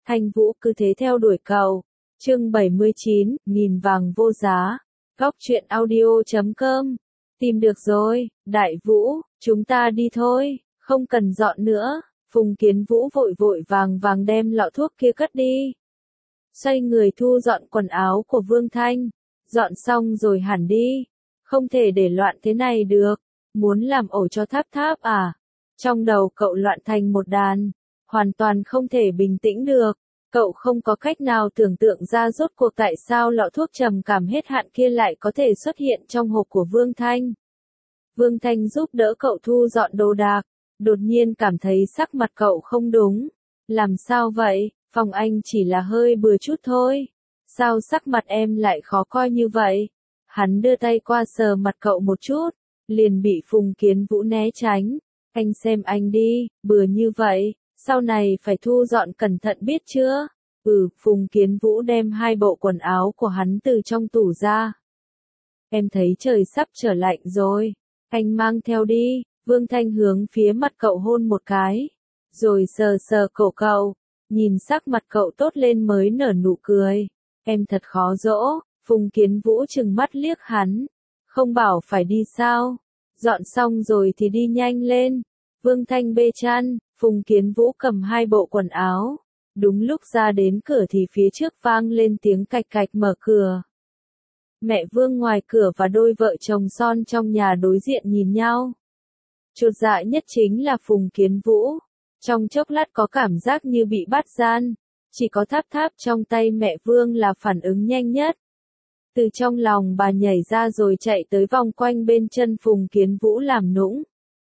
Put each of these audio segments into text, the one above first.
Thanh Vũ cứ thế theo đuổi cậu. Chương 79, nghìn vàng vô giá. Góc truyện audio.com. Tìm được rồi, Đại Vũ, chúng ta đi thôi, không cần dọn nữa. Phùng Kiến Vũ vội vội vàng vàng đem lọ thuốc kia cất đi. Xoay người thu dọn quần áo của Vương Thanh. Dọn xong rồi hẳn đi. Không thể để loạn thế này được. Muốn làm ổ cho Tháp Tháp à? Trong đầu cậu loạn thành một đàn. Hoàn toàn không thể bình tĩnh được. Cậu không có cách nào tưởng tượng ra rốt cuộc tại sao lọ thuốc trầm cảm hết hạn kia lại có thể xuất hiện trong hộp của Vương Thanh. Vương Thanh giúp đỡ cậu thu dọn đồ đạc. Đột nhiên cảm thấy sắc mặt cậu không đúng. Làm sao vậy? Phòng anh chỉ là hơi bừa chút thôi. Sao sắc mặt em lại khó coi như vậy? Hắn đưa tay qua sờ mặt cậu một chút. Liền bị Phùng Kiến Vũ né tránh. Anh xem anh đi, bừa như vậy. Sau này phải thu dọn cẩn thận biết chưa? Phùng Kiến Vũ đem 2 bộ quần áo của hắn từ trong tủ ra. Em thấy trời sắp trở lạnh rồi. Anh mang theo đi. Vương Thanh hướng phía mặt cậu hôn một cái. Rồi sờ sờ cổ cậu. Nhìn sắc mặt cậu tốt lên mới nở nụ cười. Em thật khó dỗ. Phùng Kiến Vũ trừng mắt liếc hắn. Không bảo phải đi sao? Dọn xong rồi thì đi nhanh lên. Vương Thanh bê chăn. Phùng Kiến Vũ cầm 2 bộ quần áo. Đúng lúc ra đến cửa thì phía trước vang lên tiếng cạch cạch mở cửa. Mẹ Vương ngoài cửa và đôi vợ chồng son trong nhà đối diện nhìn nhau. Chột dạ nhất chính là Phùng Kiến Vũ. Trong chốc lát có cảm giác như bị bắt gian. Chỉ có Tháp Tháp trong tay mẹ Vương là phản ứng nhanh nhất. Từ trong lòng bà nhảy ra rồi chạy tới vòng quanh bên chân Phùng Kiến Vũ làm nũng.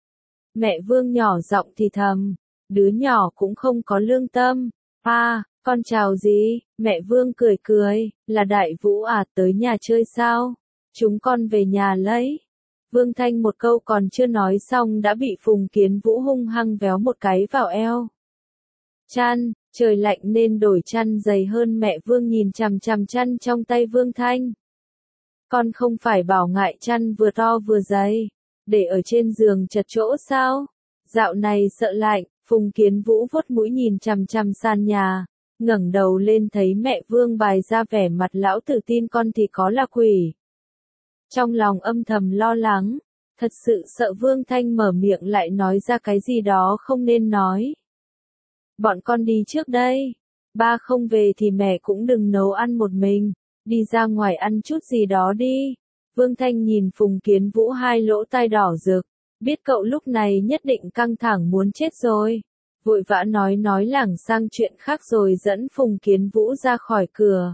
Mẹ Vương nhỏ giọng thì thầm. Đứa nhỏ cũng không có lương tâm. Con chào gì? Mẹ Vương cười cười. Là Đại Vũ à, tới nhà chơi sao? Chúng con về nhà lấy. Vương Thanh một câu còn chưa nói xong đã bị Phùng Kiến Vũ hung hăng véo một cái vào eo. Chăn, trời lạnh nên đổi chăn dày hơn. Mẹ Vương nhìn chằm chằm chăn trong tay Vương Thanh. Con không phải bảo ngại chăn vừa to vừa dày, để ở trên giường chật chỗ sao? Dạo này sợ lạnh. Phùng Kiến Vũ vuốt mũi nhìn chằm chằm sàn nhà, ngẩng đầu lên thấy mẹ Vương bày ra vẻ mặt lão tử tin con thì có là quỷ. Trong lòng âm thầm lo lắng, thật sự sợ Vương Thanh mở miệng lại nói ra cái gì đó không nên nói. Bọn con đi trước đây, ba không về thì mẹ cũng đừng nấu ăn một mình, đi ra ngoài ăn chút gì đó đi. Vương Thanh nhìn Phùng Kiến Vũ 2 lỗ tai đỏ rực. Biết cậu lúc này nhất định căng thẳng muốn chết rồi. Vội vã nói lảng sang chuyện khác rồi dẫn Phùng Kiến Vũ ra khỏi cửa.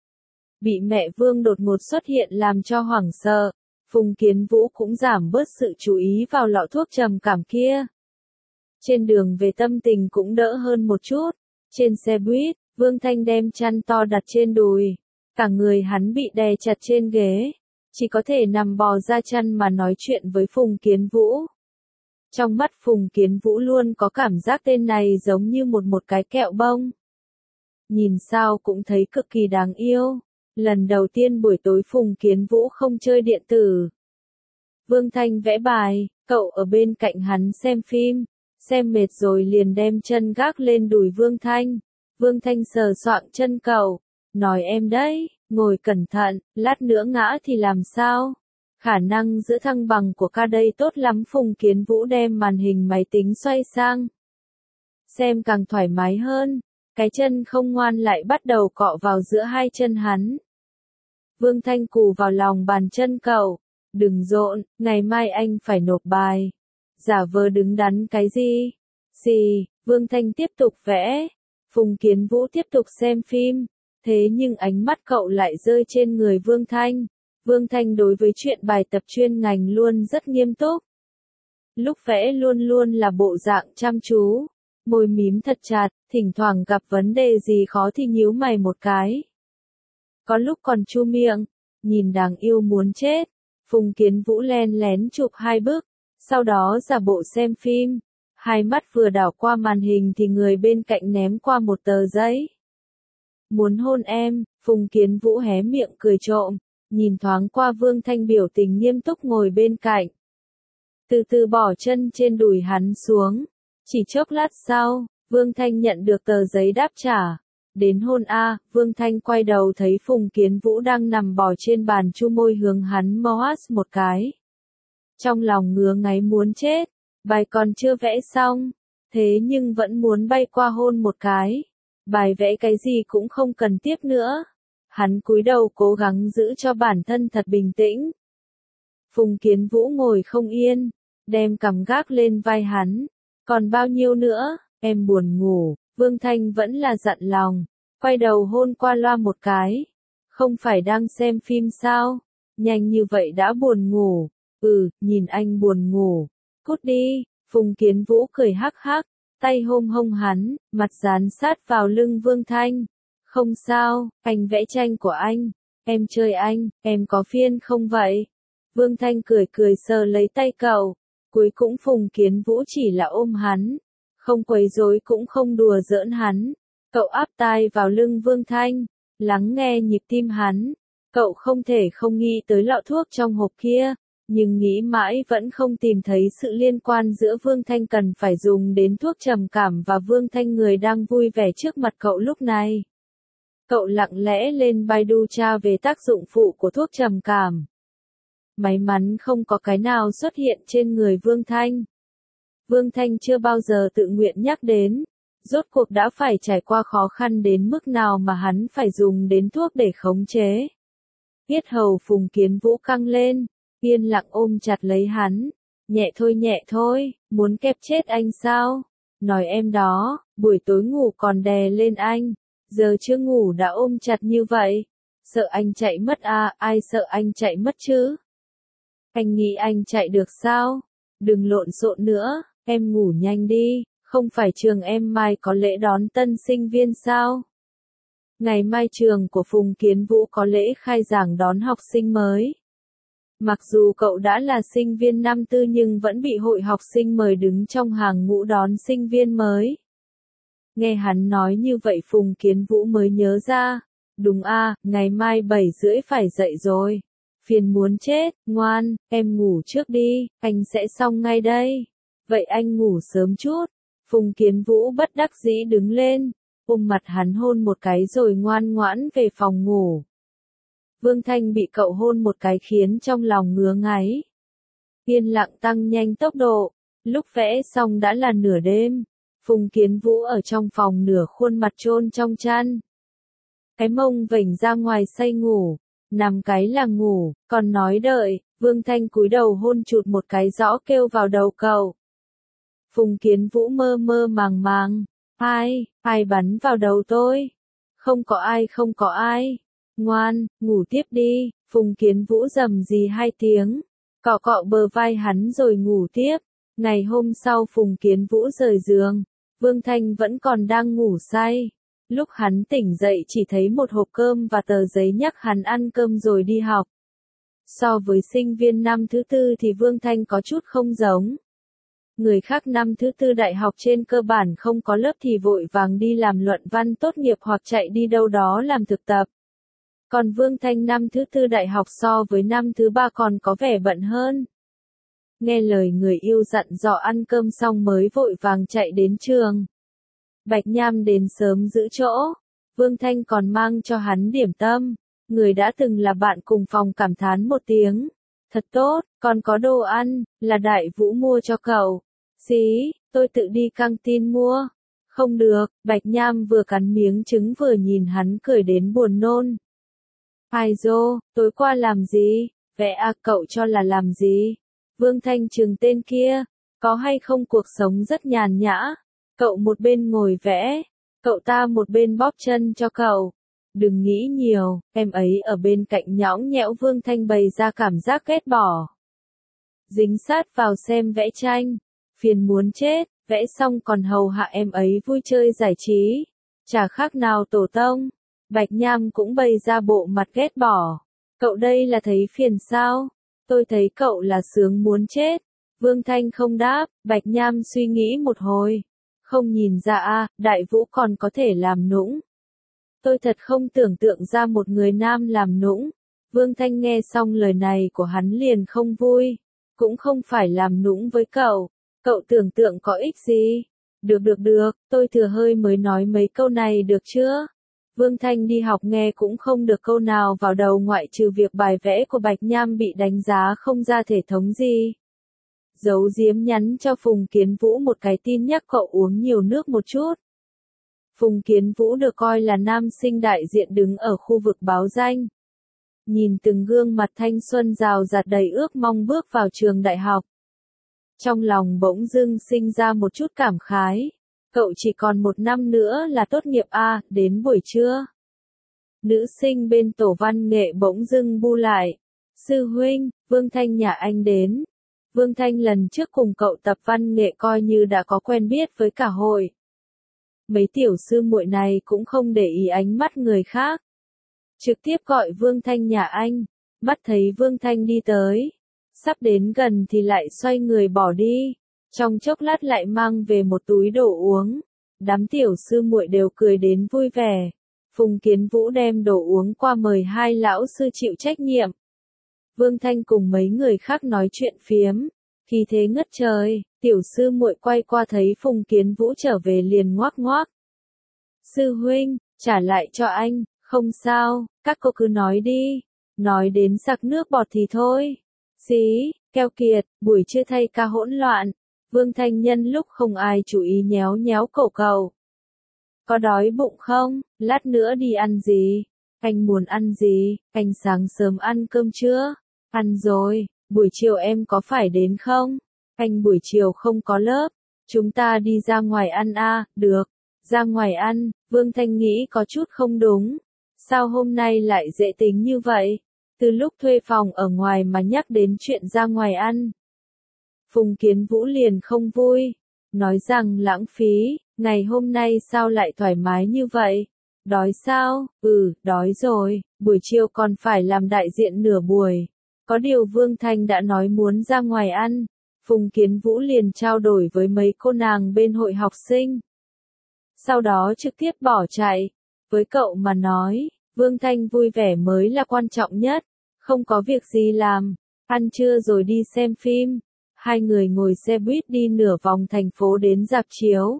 Bị mẹ Vương đột ngột xuất hiện làm cho hoảng sợ. Phùng Kiến Vũ cũng giảm bớt sự chú ý vào lọ thuốc trầm cảm kia. Trên đường về tâm tình cũng đỡ hơn một chút. Trên xe buýt, Vương Thanh đem chăn to đặt trên đùi. Cả người hắn bị đè chặt trên ghế. Chỉ có thể nằm bò ra chăn mà nói chuyện với Phùng Kiến Vũ. Trong mắt Phùng Kiến Vũ luôn có cảm giác tên này giống như một cái kẹo bông. Nhìn sao cũng thấy cực kỳ đáng yêu. Lần đầu tiên buổi tối Phùng Kiến Vũ không chơi điện tử. Vương Thanh vẽ bài, cậu ở bên cạnh hắn xem phim. Xem mệt rồi liền đem chân gác lên đùi Vương Thanh. Vương Thanh sờ soạng chân cậu. Nói em đấy, ngồi cẩn thận, lát nữa ngã thì làm sao? Khả năng giữ thăng bằng của ca đây tốt lắm. Phùng Kiến Vũ đem màn hình máy tính xoay sang. Xem càng thoải mái hơn. Cái chân không ngoan lại bắt đầu cọ vào giữa 2 chân hắn. Vương Thanh cù vào lòng bàn chân cậu. Đừng rộn, ngày mai anh phải nộp bài. Giả vờ đứng đắn cái gì? Vương Thanh tiếp tục vẽ. Phùng Kiến Vũ tiếp tục xem phim. Thế nhưng ánh mắt cậu lại rơi trên người Vương Thanh. Vương Thanh đối với chuyện bài tập chuyên ngành luôn rất nghiêm túc. Lúc vẽ luôn luôn là bộ dạng chăm chú. Môi mím thật chặt, thỉnh thoảng gặp vấn đề gì khó thì nhíu mày một cái. Có lúc còn chu miệng, nhìn đáng yêu muốn chết. Phùng Kiến Vũ len lén chụp 2 bức, sau đó giả bộ xem phim. 2 mắt vừa đảo qua màn hình thì người bên cạnh ném qua một tờ giấy. Muốn hôn em. Phùng Kiến Vũ hé miệng cười trộm, nhìn thoáng qua Vương Thanh biểu tình nghiêm túc ngồi bên cạnh. Từ từ bỏ chân trên đùi hắn xuống. Chỉ chốc lát sau, Vương Thanh nhận được tờ giấy đáp trả. đến hôn a. Vương Thanh quay đầu thấy Phùng Kiến Vũ đang nằm bò trên bàn chu môi hướng hắn moas một cái. Trong lòng ngứa ngáy muốn chết, bài còn chưa vẽ xong, thế nhưng vẫn muốn bay qua hôn một cái. Bài vẽ cái gì cũng không cần tiếp nữa. Hắn cúi đầu cố gắng giữ cho bản thân thật bình tĩnh. Phùng Kiến Vũ ngồi không yên, đem cằm gác lên vai hắn. Còn bao nhiêu nữa, em buồn ngủ. Vương Thanh vẫn là dặn lòng, quay đầu hôn qua loa một cái. Không phải đang xem phim sao? Nhanh như vậy đã buồn ngủ. Nhìn anh buồn ngủ. Cút đi. Phùng Kiến Vũ cười hắc hắc, tay hông hông hắn, mặt dán sát vào lưng Vương Thanh. Không sao, anh vẽ tranh của anh. Em chơi anh, em có phiền không vậy? Vương Thanh cười cười sờ lấy tay cậu. Cuối cùng Phùng Kiến Vũ chỉ là ôm hắn. Không quấy rối cũng không đùa giỡn hắn. Cậu áp tai vào lưng Vương Thanh, lắng nghe nhịp tim hắn. Cậu không thể không nghĩ tới lọ thuốc trong hộp kia, nhưng nghĩ mãi vẫn không tìm thấy sự liên quan giữa Vương Thanh cần phải dùng đến thuốc trầm cảm và Vương Thanh người đang vui vẻ trước mặt cậu lúc này. Cậu lặng lẽ lên Baidu tra về tác dụng phụ của thuốc trầm cảm. May mắn không có cái nào xuất hiện trên người Vương Thanh. Vương Thanh chưa bao giờ tự nguyện nhắc đến, rốt cuộc đã phải trải qua khó khăn đến mức nào mà hắn phải dùng đến thuốc để khống chế. Yết hầu Phùng Kiến Vũ căng lên, yên lặng ôm chặt lấy hắn. Nhẹ thôi, muốn kẹp chết anh sao? Nói em đó, buổi tối ngủ còn đè lên anh, giờ chưa ngủ đã ôm chặt như vậy. Sợ anh chạy mất à, ai sợ anh chạy mất chứ? Anh nghĩ anh chạy được sao? Đừng lộn xộn nữa, em ngủ nhanh đi, không phải trường em mai có lễ đón tân sinh viên sao? Ngày mai trường của Phùng Kiến Vũ có lễ khai giảng đón học sinh mới. Mặc dù cậu đã là sinh viên năm tư nhưng vẫn bị hội học sinh mời đứng trong hàng ngũ đón sinh viên mới. Nghe hắn nói như vậy Phùng Kiến Vũ mới nhớ ra. Đúng à, ngày mai 7:30 phải dậy rồi. Phiền muốn chết, ngoan, em ngủ trước đi, anh sẽ xong ngay đây. Vậy anh ngủ sớm chút. Phùng Kiến Vũ bất đắc dĩ đứng lên, ôm mặt hắn hôn một cái rồi ngoan ngoãn về phòng ngủ. Vương Thanh bị cậu hôn một cái khiến trong lòng ngứa ngáy. Yên lặng tăng nhanh tốc độ, lúc vẽ xong đã là nửa đêm. Phùng Kiến Vũ ở trong phòng nửa khuôn mặt chôn trong chăn. Cái mông vểnh ra ngoài say ngủ, nằm cái là ngủ, còn nói đợi. Vương Thanh cúi đầu hôn chụt một cái rõ kêu vào đầu cậu. Phùng Kiến Vũ mơ mơ màng màng. Ai bắn vào đầu tôi? Không có ai. Ngoan, ngủ tiếp đi. Phùng Kiến Vũ rầm rì 2 tiếng. Cọ cọ bờ vai hắn rồi ngủ tiếp. Ngày hôm sau Phùng Kiến Vũ rời giường. Vương Thanh vẫn còn đang ngủ say. Lúc hắn tỉnh dậy chỉ thấy một hộp cơm và tờ giấy nhắc hắn ăn cơm rồi đi học. So với sinh viên năm thứ tư thì Vương Thanh có chút không giống. Người khác năm thứ tư đại học trên cơ bản không có lớp thì vội vàng đi làm luận văn tốt nghiệp hoặc chạy đi đâu đó làm thực tập. Còn Vương Thanh năm thứ tư đại học so với năm thứ ba còn có vẻ bận hơn. Nghe lời người yêu dặn dò ăn cơm xong mới vội vàng chạy đến trường. Bạch Nham đến sớm giữ chỗ. Vương Thanh còn mang cho hắn điểm tâm. Người đã từng là bạn cùng phòng cảm thán một tiếng. Thật tốt, còn có đồ ăn, là Đại Vũ mua cho cậu. Xí, tôi tự đi căng tin mua. Không được, Bạch Nham vừa cắn miếng trứng vừa nhìn hắn cười đến buồn nôn. Ai dô, tối qua làm gì? Vẽ à, cậu cho là làm gì? Vương Thanh trừng tên kia. Có hay không cuộc sống rất nhàn nhã? Cậu một bên ngồi vẽ, cậu ta một bên bóp chân cho cậu. Đừng nghĩ nhiều, em ấy ở bên cạnh nhõng nhẽo. Vương Thanh bày ra cảm giác ghét bỏ. Dính sát vào xem vẽ tranh. Phiền muốn chết, vẽ xong còn hầu hạ em ấy vui chơi giải trí. Chả khác nào tổ tông. Bạch Nham cũng bày ra bộ mặt ghét bỏ. Cậu đây là thấy phiền sao? Tôi thấy cậu là sướng muốn chết. Vương Thanh không đáp, Bạch Nham suy nghĩ một hồi. Không nhìn ra à, Đại Vũ còn có thể làm nũng. Tôi thật không tưởng tượng ra một người nam làm nũng. Vương Thanh nghe xong lời này của hắn liền không vui. Cũng không phải làm nũng với cậu. Cậu tưởng tượng có ích gì? Được, tôi thừa hơi mới nói mấy câu này được chưa? Vương Thanh đi học nghe cũng không được câu nào vào đầu ngoại trừ việc bài vẽ của Bạch Nham bị đánh giá không ra thể thống gì. Giấu giếm nhắn cho Phùng Kiến Vũ một cái tin nhắc cậu uống nhiều nước một chút. Phùng Kiến Vũ được coi là nam sinh đại diện đứng ở khu vực báo danh. Nhìn từng gương mặt thanh xuân rào rạt đầy ước mong bước vào trường đại học. Trong lòng bỗng dưng sinh ra một chút cảm khái. Cậu chỉ còn 1 năm nữa là tốt nghiệp a, đến buổi trưa. Nữ sinh bên tổ văn nghệ bỗng dưng bu lại. Sư huynh, Vương Thanh nhà anh đến. Vương Thanh lần trước cùng cậu tập văn nghệ coi như đã có quen biết với cả hội. Mấy tiểu sư muội này cũng không để ý ánh mắt người khác. Trực tiếp gọi Vương Thanh nhà anh. Mắt thấy Vương Thanh đi tới. Sắp đến gần thì lại xoay người bỏ đi. Trong chốc lát lại mang về một túi đồ uống. Đám tiểu sư muội đều cười đến vui vẻ. Phùng Kiến Vũ đem đồ uống qua mời 2 lão sư chịu trách nhiệm. Vương Thanh cùng mấy người khác nói chuyện phiếm. Khi thế ngất trời, tiểu sư muội quay qua thấy Phùng Kiến Vũ trở về liền ngoác ngoác. Sư huynh, trả lại cho anh, không sao, các cô cứ nói đi. Nói đến sặc nước bọt thì thôi. Xí, keo kiệt, buổi trưa thay ca hỗn loạn. Vương Thanh nhân lúc không ai chú ý nhéo nhéo cổ cậu. Có đói bụng không? Lát nữa đi ăn gì? Anh muốn ăn gì? Anh sáng sớm ăn cơm chưa? Ăn rồi, buổi chiều em có phải đến không? Anh buổi chiều không có lớp. Chúng ta đi ra ngoài ăn à, được. Ra ngoài ăn, Vương Thanh nghĩ có chút không đúng. Sao hôm nay lại dễ tính như vậy? Từ lúc thuê phòng ở ngoài mà nhắc đến chuyện ra ngoài ăn. Phùng Kiến Vũ liền không vui. Nói rằng lãng phí, ngày hôm nay sao lại thoải mái như vậy? Đói sao? Đói rồi, buổi chiều còn phải làm đại diện nửa buổi. Có điều Vương Thanh đã nói muốn ra ngoài ăn. Phùng Kiến Vũ liền trao đổi với mấy cô nàng bên hội học sinh. Sau đó trực tiếp bỏ chạy. Với cậu mà nói, Vương Thanh vui vẻ mới là quan trọng nhất. Không có việc gì làm, ăn trưa rồi đi xem phim. 2 người ngồi xe buýt đi nửa vòng thành phố đến rạp chiếu.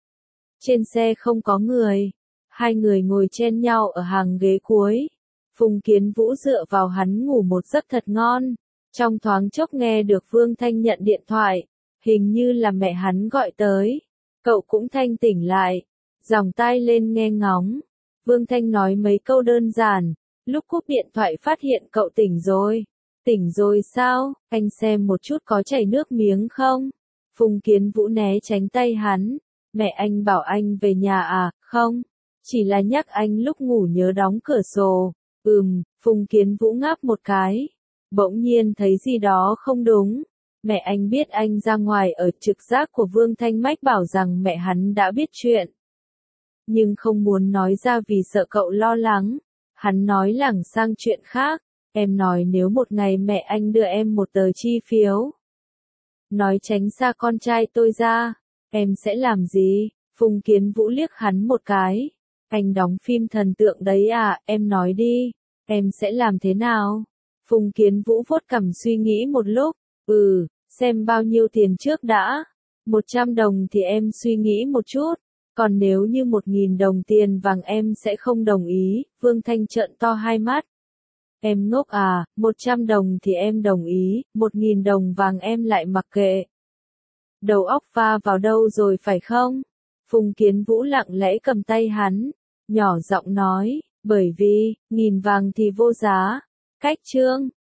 Trên xe không có người. 2 người ngồi chen nhau ở hàng ghế cuối. Phùng Kiến Vũ dựa vào hắn ngủ một giấc thật ngon. Trong thoáng chốc nghe được Vương Thanh nhận điện thoại. Hình như là mẹ hắn gọi tới. Cậu cũng thanh tỉnh lại. Dòng tai lên nghe ngóng. Vương Thanh nói mấy câu đơn giản. Lúc cúp điện thoại phát hiện cậu tỉnh rồi. Tỉnh rồi sao? Anh xem một chút có chảy nước miếng không? Phùng Kiến Vũ né tránh tay hắn. Mẹ anh bảo anh về nhà à? Không. Chỉ là nhắc anh lúc ngủ nhớ đóng cửa sổ. Phùng Kiến Vũ ngáp một cái. Bỗng nhiên thấy gì đó không đúng. Mẹ anh biết anh ra ngoài ở trực giác của Vương Thanh mách bảo rằng mẹ hắn đã biết chuyện. Nhưng không muốn nói ra vì sợ cậu lo lắng. Hắn nói lảng sang chuyện khác. Em nói nếu một ngày mẹ anh đưa em một tờ chi phiếu. Nói tránh xa con trai tôi ra. Em sẽ làm gì? Phùng Kiến Vũ liếc hắn một cái. Anh đóng phim thần tượng đấy à, em nói đi. Em sẽ làm thế nào? Phùng Kiến Vũ vuốt cằm suy nghĩ một lúc. Xem bao nhiêu tiền trước đã. 100 đồng thì em suy nghĩ một chút. Còn nếu như 1.000 đồng tiền vàng em sẽ không đồng ý. Vương Thanh trợn to hai mắt. Em ngốc à, 100 đồng thì em đồng ý, 1.000 đồng vàng em lại mặc kệ. Đầu óc va vào đâu rồi phải không? Phùng Kiến Vũ lặng lẽ cầm tay hắn, nhỏ giọng nói, bởi vì, 1.000 vàng thì vô giá. Cách chương